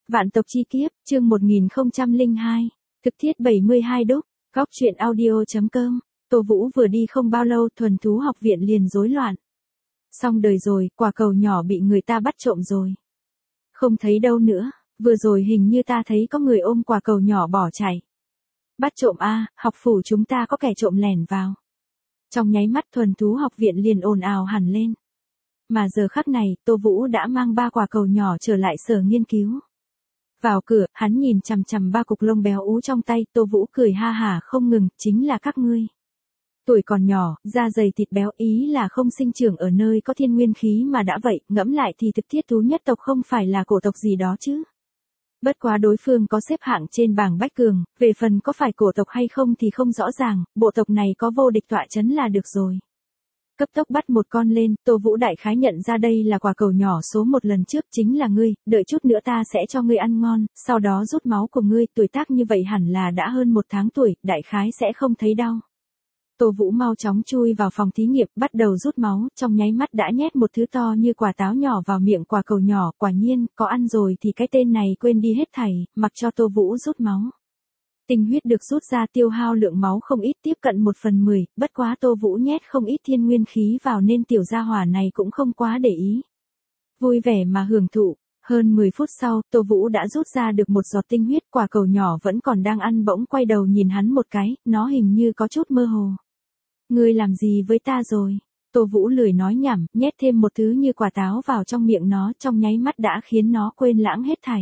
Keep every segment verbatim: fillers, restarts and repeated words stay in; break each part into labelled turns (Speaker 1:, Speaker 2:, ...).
Speaker 1: Vạn tộc chi kiếp, chương một nghìn không trăm lẻ hai, thực thiết bảy mươi hai đúc, góc truyện audio.com, Tô Vũ vừa đi không bao lâu thuần thú học viện liền rối loạn. Xong đời rồi, quả cầu nhỏ bị người ta bắt trộm rồi. Không thấy đâu nữa, vừa rồi hình như ta thấy có người ôm quả cầu nhỏ bỏ chạy. Bắt trộm a, học phủ chúng ta có kẻ trộm lẻn vào. Trong nháy mắt thuần thú học viện liền ồn ào hẳn lên. Mà giờ khắc này, Tô Vũ đã mang ba quả cầu nhỏ trở lại sở nghiên cứu. Vào cửa, hắn nhìn chằm chằm ba cục lông béo ú trong tay, Tô Vũ cười ha hả không ngừng, chính là các ngươi. Tuổi còn nhỏ, da dày thịt béo, ý là không sinh trưởng ở nơi có thiên nguyên khí mà đã vậy, ngẫm lại thì thực thiết thú nhất tộc không phải là cổ tộc gì đó chứ. Bất quá đối phương có xếp hạng trên bảng bách cường, về phần có phải cổ tộc hay không thì không rõ ràng, bộ tộc này có vô địch tọa chấn là được rồi. Cấp tốc bắt một con lên, Tô Vũ đại khái nhận ra đây là quả cầu nhỏ số một lần trước chính là ngươi, đợi chút nữa ta sẽ cho ngươi ăn ngon, sau đó rút máu của ngươi, tuổi tác như vậy hẳn là đã hơn một tháng tuổi, đại khái sẽ không thấy đau. Tô Vũ mau chóng chui vào phòng thí nghiệm, bắt đầu rút máu, trong nháy mắt đã nhét một thứ to như quả táo nhỏ vào miệng quả cầu nhỏ, quả nhiên, có ăn rồi thì cái tên này quên đi hết thảy, mặc cho Tô Vũ rút máu. Tinh huyết được rút ra tiêu hao lượng máu không ít, tiếp cận một phần mười, bất quá Tô Vũ nhét không ít thiên nguyên khí vào nên tiểu gia hỏa này cũng không quá để ý. Vui vẻ mà hưởng thụ, hơn mười phút sau, Tô Vũ đã rút ra được một giọt tinh huyết, quả cầu nhỏ vẫn còn đang ăn bỗng quay đầu nhìn hắn một cái, nó hình như có chút mơ hồ. Ngươi làm gì với ta rồi? Tô Vũ lười nói nhảm, nhét thêm một thứ như quả táo vào trong miệng nó, trong nháy mắt đã khiến nó quên lãng hết thảy.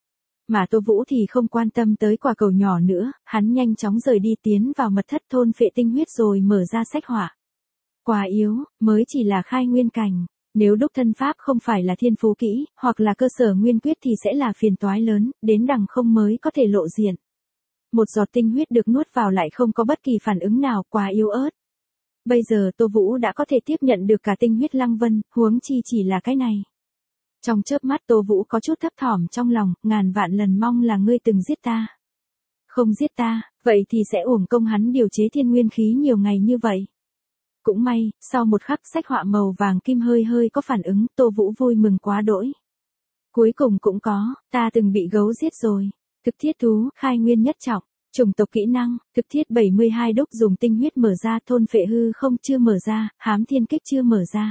Speaker 1: Mà Tô Vũ thì không quan tâm tới quả cầu nhỏ nữa, hắn nhanh chóng rời đi tiến vào mật thất thôn phệ tinh huyết rồi mở ra sách họa. Quá yếu, mới chỉ là khai nguyên cảnh, nếu đúc thân pháp không phải là thiên phú kỹ, hoặc là cơ sở nguyên quyết thì sẽ là phiền toái lớn, đến đằng không mới có thể lộ diện. Một giọt tinh huyết được nuốt vào lại không có bất kỳ phản ứng nào, quá yếu ớt. Bây giờ Tô Vũ đã có thể tiếp nhận được cả tinh huyết Lăng Vân, huống chi chỉ là cái này. Trong chớp mắt Tô Vũ có chút thấp thỏm trong lòng, ngàn vạn lần mong là ngươi từng giết ta. Không giết ta, vậy thì sẽ uổng công hắn điều chế thiên nguyên khí nhiều ngày như vậy. Cũng may, sau một khắc sách họa màu vàng kim hơi hơi có phản ứng, Tô Vũ vui mừng quá đỗi. Cuối cùng cũng có, ta từng bị gấu giết rồi. Thực thiết thú, khai nguyên nhất trọng, chủng tộc kỹ năng, thực thiết bảy mươi hai đúc dùng tinh huyết mở ra, thôn phệ hư không chưa mở ra, hám thiên kích chưa mở ra.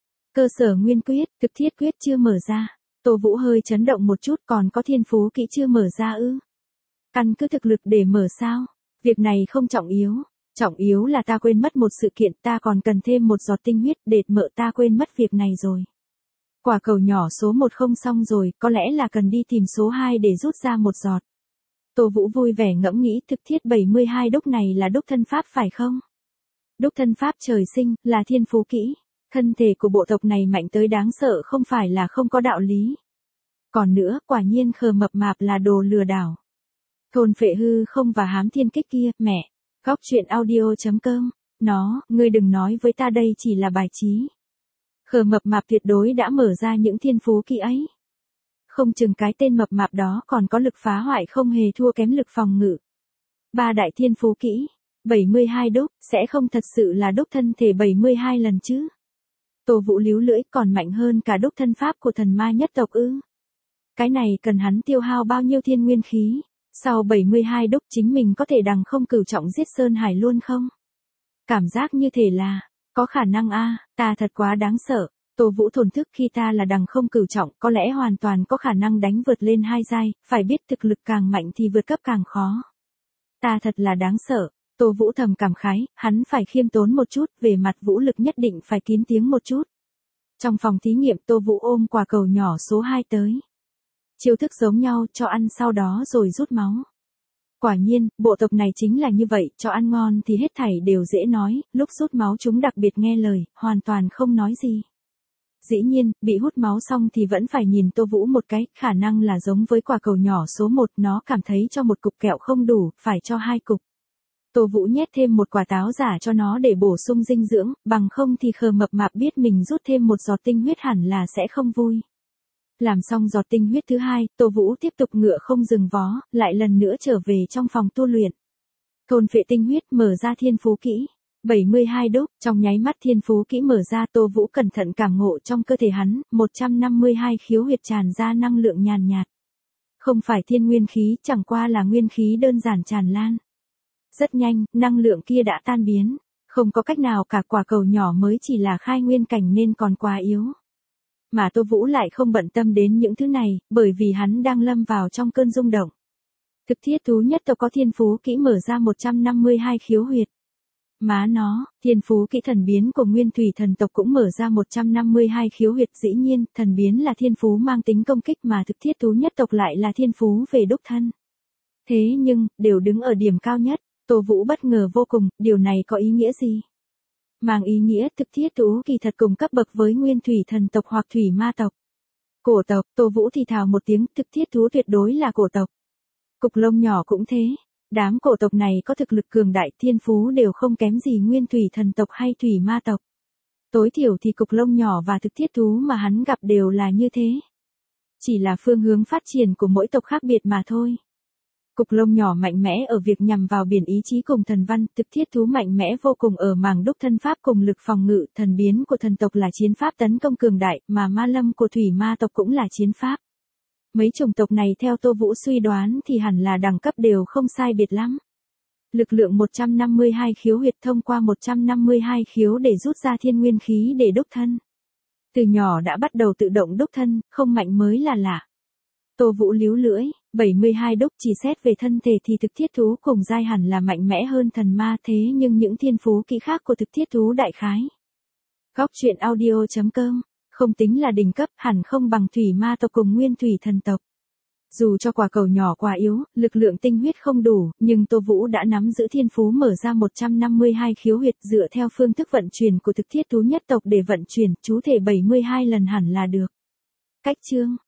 Speaker 1: Cơ sở nguyên quyết, thực thiết quyết chưa mở ra. Tô Vũ hơi chấn động một chút, còn có thiên phú kỹ chưa mở ra ư? Căn cứ thực lực để mở sao? Việc này không trọng yếu. Trọng yếu là ta quên mất một sự kiện, ta còn cần thêm một giọt tinh huyết, để mở ta quên mất việc này rồi. Quả cầu nhỏ số một không xong rồi, có lẽ là cần đi tìm số hai để rút ra một giọt. Tô Vũ vui vẻ ngẫm nghĩ thực thiết bảy mươi hai đúc này là đúc thân pháp phải không? Đúc thân pháp trời sinh, là thiên phú kỹ. Thân thể của bộ tộc này mạnh tới đáng sợ không phải là không có đạo lý. Còn nữa, quả nhiên khờ mập mạp là đồ lừa đảo. Thôn phệ hư không và hám thiên kích kia, mẹ. Góc truyện audio.com, nó, ngươi đừng nói với ta đây chỉ là bài trí. Khờ mập mạp tuyệt đối đã mở ra những thiên phú kỹ ấy. Không chừng cái tên mập mạp đó còn có lực phá hoại không hề thua kém lực phòng ngự. Ba đại thiên phú kỹ, bảy mươi hai đúc, sẽ không thật sự là đúc thân thể bảy mươi hai lần chứ? Tô Vũ líu lưỡi, còn mạnh hơn cả đúc thân pháp của thần ma nhất tộc ư? Cái này cần hắn tiêu hao bao nhiêu thiên nguyên khí? Sau bảy mươi hai đúc chính mình có thể đằng không cửu trọng giết Sơn Hải luôn không? Cảm giác như thể là, có khả năng a, ta thật quá đáng sợ. Tô Vũ thổn thức, khi ta là đằng không cửu trọng, có lẽ hoàn toàn có khả năng đánh vượt lên hai giai, phải biết thực lực càng mạnh thì vượt cấp càng khó. Ta thật là đáng sợ. Tô Vũ thầm cảm khái, hắn phải khiêm tốn một chút, về mặt vũ lực nhất định phải kín tiếng một chút. Trong phòng thí nghiệm Tô Vũ ôm quả cầu nhỏ số hai tới. Chiêu thức giống nhau, cho ăn sau đó rồi rút máu. Quả nhiên, bộ tộc này chính là như vậy, cho ăn ngon thì hết thảy đều dễ nói, lúc rút máu chúng đặc biệt nghe lời, hoàn toàn không nói gì. Dĩ nhiên, bị hút máu xong thì vẫn phải nhìn Tô Vũ một cái, khả năng là giống với quả cầu nhỏ số một, nó cảm thấy cho một cục kẹo không đủ, phải cho hai cục. Tô Vũ nhét thêm một quả táo giả cho nó để bổ sung dinh dưỡng, bằng không thì khờ mập mạp biết mình rút thêm một giọt tinh huyết hẳn là sẽ không vui. Làm xong giọt tinh huyết thứ hai, Tô Vũ tiếp tục ngựa không dừng vó, lại lần nữa trở về trong phòng tu luyện. Thôn phệ tinh huyết mở ra thiên phú kỹ. bảy mươi hai đúc, trong nháy mắt thiên phú kỹ mở ra, Tô Vũ cẩn thận cảm ngộ trong cơ thể hắn, một trăm năm mươi hai khiếu huyệt tràn ra năng lượng nhàn nhạt. Không phải thiên nguyên khí, chẳng qua là nguyên khí đơn giản tràn lan. Rất nhanh, năng lượng kia đã tan biến. Không có cách nào cả, quả cầu nhỏ mới chỉ là khai nguyên cảnh nên còn quá yếu. Mà Tô Vũ lại không bận tâm đến những thứ này, bởi vì hắn đang lâm vào trong cơn rung động. Thực thiết thú nhất tộc có thiên phú kỹ mở ra một trăm năm mươi hai khiếu huyệt. Má nó, thiên phú kỹ thần biến của nguyên thủy thần tộc cũng mở ra một trăm năm mươi hai khiếu huyệt. Dĩ nhiên, thần biến là thiên phú mang tính công kích mà thực thiết thú nhất tộc lại là thiên phú về đúc thân. Thế nhưng, đều đứng ở điểm cao nhất, Tô Vũ bất ngờ vô cùng, điều này có ý nghĩa gì? Mang ý nghĩa thực thiết thú kỳ thật cùng cấp bậc với nguyên thủy thần tộc hoặc thủy ma tộc. Cổ tộc, Tô Vũ thì thào một tiếng, thực thiết thú tuyệt đối là cổ tộc. Cục lông nhỏ cũng thế. Đám cổ tộc này có thực lực cường đại, thiên phú đều không kém gì nguyên thủy thần tộc hay thủy ma tộc. Tối thiểu thì cục lông nhỏ và thực thiết thú mà hắn gặp đều là như thế. Chỉ là phương hướng phát triển của mỗi tộc khác biệt mà thôi. Cục lông nhỏ mạnh mẽ ở việc nhằm vào biển ý chí cùng thần văn, thực thiết thú mạnh mẽ vô cùng ở màng đúc thân pháp cùng lực phòng ngự, thần biến của thần tộc là chiến pháp tấn công cường đại, mà ma lâm của thủy ma tộc cũng là chiến pháp. Mấy chủng tộc này theo Tô Vũ suy đoán thì hẳn là đẳng cấp đều không sai biệt lắm. Lực lượng một trăm năm mươi hai khiếu huyệt thông qua một trăm năm mươi hai khiếu để rút ra thiên nguyên khí để đúc thân. Từ nhỏ đã bắt đầu tự động đúc thân, không mạnh mới là lạ. Tô Vũ líu lưỡi, bảy mươi hai đúc chỉ xét về thân thể thì thực thiết thú cùng giai hẳn là mạnh mẽ hơn thần ma, thế nhưng những thiên phú kỹ khác của thực thiết thú đại khái. Góc truyện audio chấm com, không tính là đỉnh cấp, hẳn không bằng thủy ma tộc cùng nguyên thủy thần tộc. Dù cho quả cầu nhỏ quá yếu, lực lượng tinh huyết không đủ, nhưng Tô Vũ đã nắm giữ thiên phú mở ra một trăm năm mươi hai khiếu huyệt dựa theo phương thức vận chuyển của thực thiết thú nhất tộc để vận chuyển, chú thể bảy mươi hai lần hẳn là được. Cách chương